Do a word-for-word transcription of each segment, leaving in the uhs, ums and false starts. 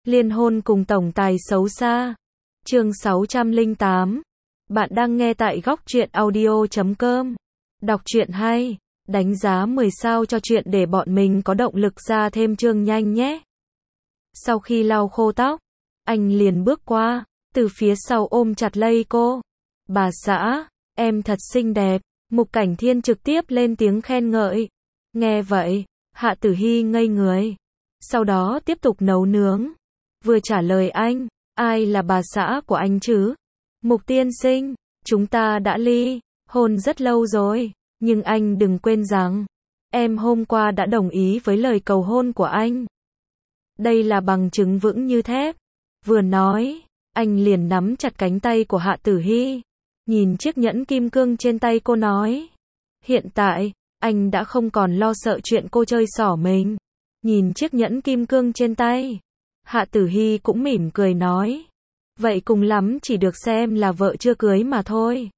Liên hôn cùng tổng tài xấu xa. Chương sáu trăm lẻ tám. Bạn đang nghe tại góc truyện audio chấm com. Đọc truyện hay, đánh giá mười sao cho truyện để bọn mình có động lực ra thêm chương nhanh nhé. Sau khi lau khô tóc, anh liền bước qua, từ phía sau ôm chặt lấy cô. Bà xã, em thật xinh đẹp. Mục Cảnh Thiên trực tiếp lên tiếng khen ngợi. Nghe vậy, Hạ Tử Hy ngây người. Sau đó tiếp tục nấu nướng. Vừa trả lời anh, ai là bà xã của anh chứ? Mục tiên sinh, chúng ta đã ly hôn rất lâu rồi, nhưng anh đừng quên rằng, em hôm qua đã đồng ý với lời cầu hôn của anh. Đây là bằng chứng vững như thép. Vừa nói, anh liền nắm chặt cánh tay của Hạ Tử Hy, nhìn chiếc nhẫn kim cương trên tay cô nói. Hiện tại, anh đã không còn lo sợ chuyện cô chơi xỏ mình. Nhìn chiếc nhẫn kim cương trên tay, Hạ Tử Hy cũng mỉm cười nói. Vậy cùng lắm chỉ được xem là vợ chưa cưới mà thôi.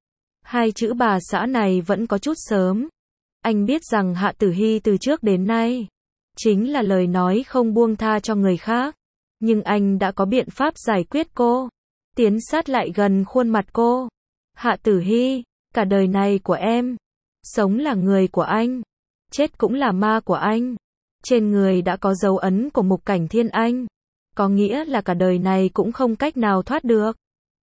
Hai chữ bà xã này vẫn có chút sớm. Anh biết rằng Hạ Tử Hy từ trước đến nay chính là lời nói không buông tha cho người khác. Nhưng anh đã có biện pháp giải quyết cô. Tiến sát lại gần khuôn mặt cô. Hạ Tử Hy, cả đời này của em, sống là người của anh, chết cũng là ma của anh. Trên người đã có dấu ấn của Mục Cảnh Thiên anh, có nghĩa là cả đời này cũng không cách nào thoát được.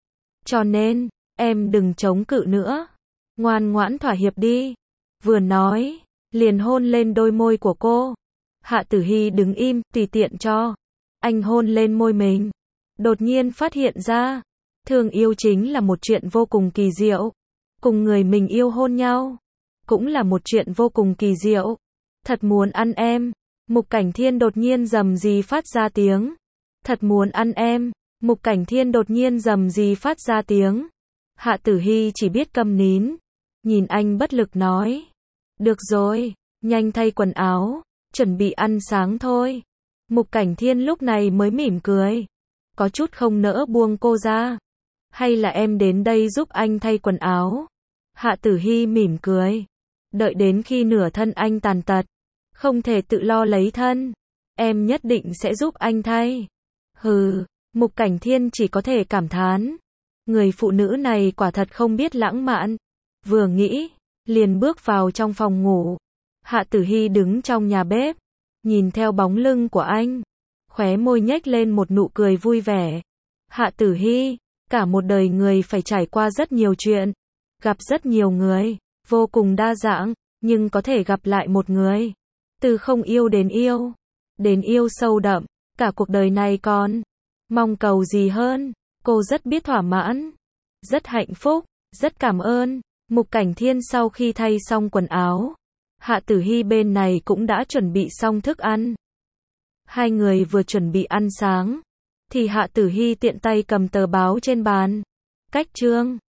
Cho nên, em đừng chống cự nữa, ngoan ngoãn thỏa hiệp đi. Vừa nói, liền hôn lên đôi môi của cô. Hạ Tử Hy đứng im, tùy tiện cho anh hôn lên môi mình. Đột nhiên phát hiện ra, thương yêu chính là một chuyện vô cùng kỳ diệu. Cùng người mình yêu hôn nhau, cũng là một chuyện vô cùng kỳ diệu. Thật muốn ăn em. Mục Cảnh Thiên đột nhiên rầm rì phát ra tiếng. Thật muốn ăn em. Mục Cảnh Thiên đột nhiên rầm rì phát ra tiếng. Hạ Tử Hy chỉ biết câm nín, nhìn anh bất lực nói. Được rồi, nhanh thay quần áo, chuẩn bị ăn sáng thôi. Mục Cảnh Thiên lúc này mới mỉm cười, có chút không nỡ buông cô ra. Hay là em đến đây giúp anh thay quần áo? Hạ Tử Hy mỉm cười. Đợi đến khi nửa thân anh tàn tật, không thể tự lo lấy thân, em nhất định sẽ giúp anh thay. Hừ, Mục Cảnh Thiên chỉ có thể cảm thán. Người phụ nữ này quả thật không biết lãng mạn. Vừa nghĩ, liền bước vào trong phòng ngủ. Hạ Tử Hy đứng trong nhà bếp, nhìn theo bóng lưng của anh, khóe môi nhếch lên một nụ cười vui vẻ. Hạ Tử Hy, cả một đời người phải trải qua rất nhiều chuyện, gặp rất nhiều người, vô cùng đa dạng, nhưng có thể gặp lại một người, từ không yêu đến yêu, đến yêu sâu đậm, cả cuộc đời này còn mong cầu gì hơn. Cô rất biết thỏa mãn, rất hạnh phúc, rất cảm ơn. Mục Cảnh Thiên sau khi thay xong quần áo, Hạ Tử Hy bên này cũng đã chuẩn bị xong thức ăn. Hai người vừa chuẩn bị ăn sáng, thì Hạ Tử Hy tiện tay cầm tờ báo trên bàn. Cách chương